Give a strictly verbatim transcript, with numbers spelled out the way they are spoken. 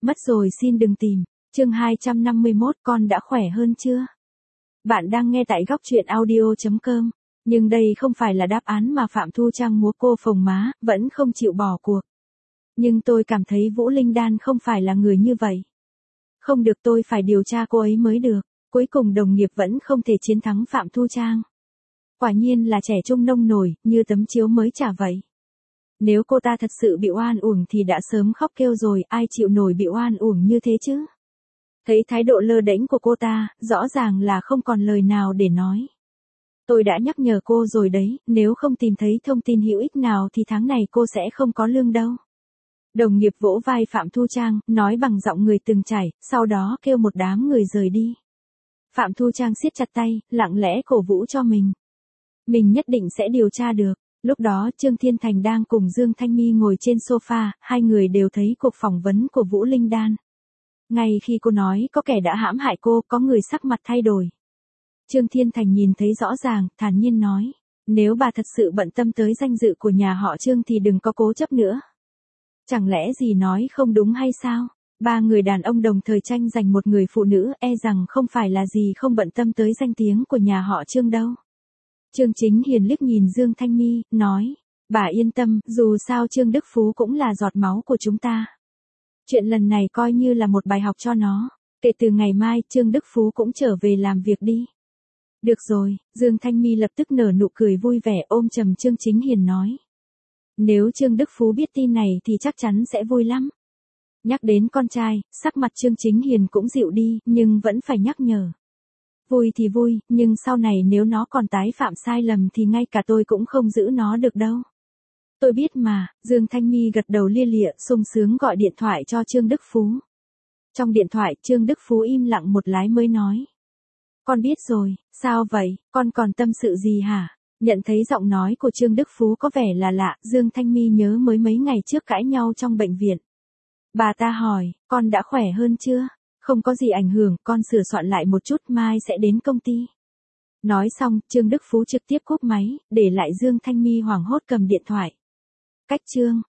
Mất rồi xin đừng tìm. Chương hai trăm năm mươi mốt, con đã khỏe hơn chưa? Bạn đang nghe tại góc truyện audio chấm com. Nhưng đây không phải là đáp án mà Phạm Thu Trang múa cô phồng má, vẫn không chịu bỏ cuộc. Nhưng tôi cảm thấy Vũ Linh Đan không phải là người như vậy. Không được, tôi phải điều tra cô ấy mới được. Cuối cùng đồng nghiệp vẫn không thể chiến thắng Phạm Thu Trang. Quả nhiên là trẻ trung nông nổi, như tấm chiếu mới trả vậy. Nếu cô ta thật sự bị oan uổng thì đã sớm khóc kêu rồi, ai chịu nổi bị oan uổng như thế chứ? Thấy thái độ lơ đễnh của cô ta, rõ ràng là không còn lời nào để nói. Tôi đã nhắc nhở cô rồi đấy, nếu không tìm thấy thông tin hữu ích nào thì tháng này cô sẽ không có lương đâu. Đồng nghiệp vỗ vai Phạm Thu Trang, nói bằng giọng người từng trải, sau đó kêu một đám người rời đi. Phạm Thu Trang siết chặt tay, lặng lẽ cổ vũ cho mình. Mình nhất định sẽ điều tra được. Lúc đó Trương Thiên Thành đang cùng Dương Thanh My ngồi trên sofa, hai người đều thấy cuộc phỏng vấn của Vũ Linh Đan. Ngay khi cô nói có kẻ đã hãm hại cô, có người sắc mặt thay đổi. Trương Thiên Thành nhìn thấy rõ ràng, thản nhiên nói, nếu bà thật sự bận tâm tới danh dự của nhà họ Trương thì đừng có cố chấp nữa. Chẳng lẽ gì nói không đúng hay sao? Ba người đàn ông đồng thời tranh giành một người phụ nữ, e rằng không phải là gì không bận tâm tới danh tiếng của nhà họ Trương đâu. Trương Chính Hiền liếc nhìn Dương Thanh My, nói, bà yên tâm, dù sao Trương Đức Phú cũng là giọt máu của chúng ta. Chuyện lần này coi như là một bài học cho nó, kể từ ngày mai Trương Đức Phú cũng trở về làm việc đi. Được rồi, Dương Thanh My lập tức nở nụ cười vui vẻ ôm chầm Trương Chính Hiền nói. Nếu Trương Đức Phú biết tin này thì chắc chắn sẽ vui lắm. Nhắc đến con trai, sắc mặt Trương Chính Hiền cũng dịu đi, nhưng vẫn phải nhắc nhở. Vui thì vui, nhưng sau này nếu nó còn tái phạm sai lầm thì ngay cả tôi cũng không giữ nó được đâu. Tôi biết mà, Dương Thanh My gật đầu lia lịa, sung sướng gọi điện thoại cho Trương Đức Phú. Trong điện thoại Trương Đức Phú im lặng một lát mới nói. Con biết rồi, sao vậy, con còn tâm sự gì hả? Nhận thấy giọng nói của Trương Đức Phú có vẻ là lạ, Dương Thanh My nhớ mới mấy ngày trước cãi nhau trong bệnh viện. Bà ta hỏi, con đã khỏe hơn chưa? Không có gì ảnh hưởng, con sửa soạn lại một chút mai sẽ đến công ty. Nói xong, Trương Đức Phú trực tiếp cúp máy, để lại Dương Thanh My hoảng hốt cầm điện thoại. Cách Trương,